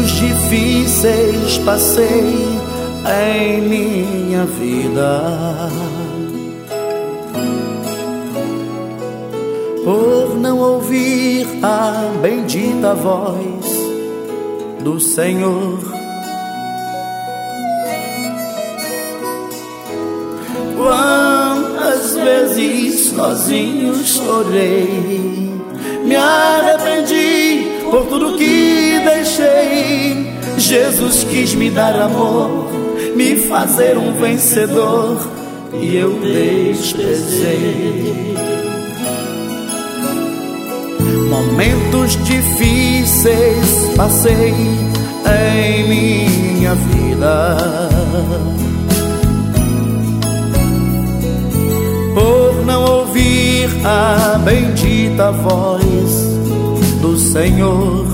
Momentos difíceis passei em minha vida, por não ouvir a bendita voz do Senhor. Quantas vezes sozinho chorei, me arrependi por tudo que deixei. Jesus quis me dar amor, me fazer um vencedor, e eu desprezei. Momentos difíceis passei em minha vida, por não ouvir a bendita voz do Senhor.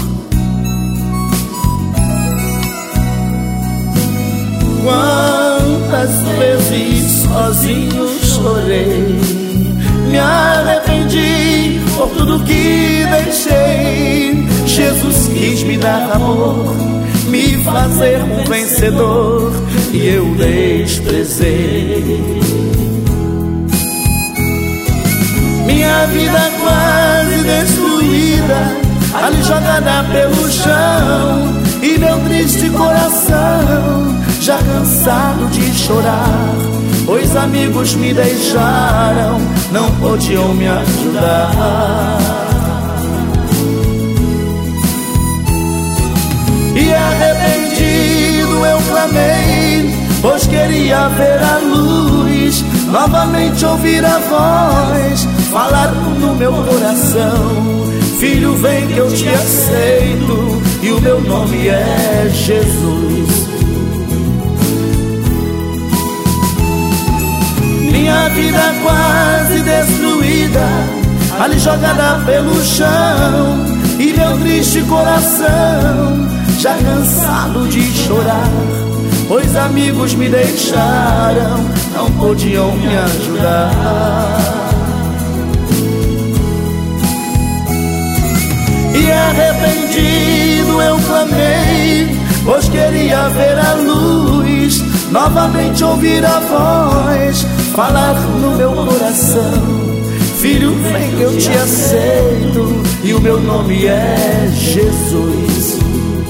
Quantas vezes sozinho chorei, me arrependi por tudo que deixei. Jesus quis me dar amor, me fazer um vencedor, e eu desprezei. Minha vida quase destruída, ali jogada pelo chão, e meu triste coração já cansado de chorar, pois amigos me deixaram, não podiam me ajudar. E arrependido eu clamei, pois queria ver a luz, novamente ouvir a voz falar no meu coração: filho, vem que eu te aceito, e o meu nome é Jesus. Minha vida quase destruída, ali jogada pelo chão, e meu triste coração já cansado de chorar, pois amigos me deixaram, não podiam me ajudar. E arrependido eu clamei, pois queria ver a luz, novamente ouvir a voz falar no meu coração: filho, vem que eu te aceito, e o meu nome é Jesus.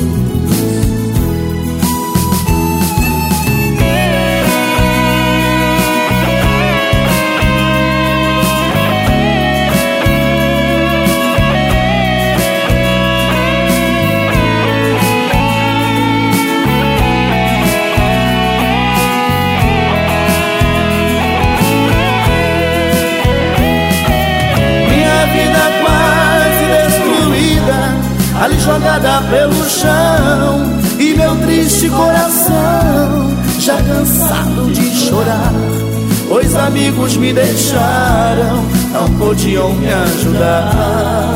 Ali jogada pelo chão, e meu triste coração já cansado de chorar, pois amigos me deixaram, não podiam me ajudar.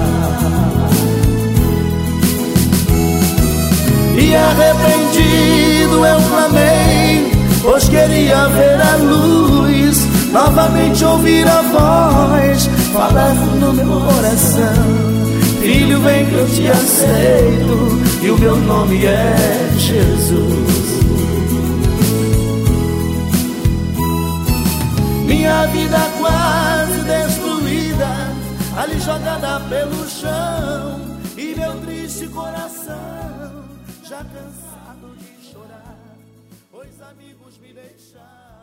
E arrependido eu clamei, pois queria ver a luz, novamente ouvir a voz falar no meu coração: filho, vem que eu te aceito, e o meu nome é Jesus. Minha vida quase destruída, ali jogada pelo chão, e meu triste coração já cansado de chorar, pois amigos me deixaram.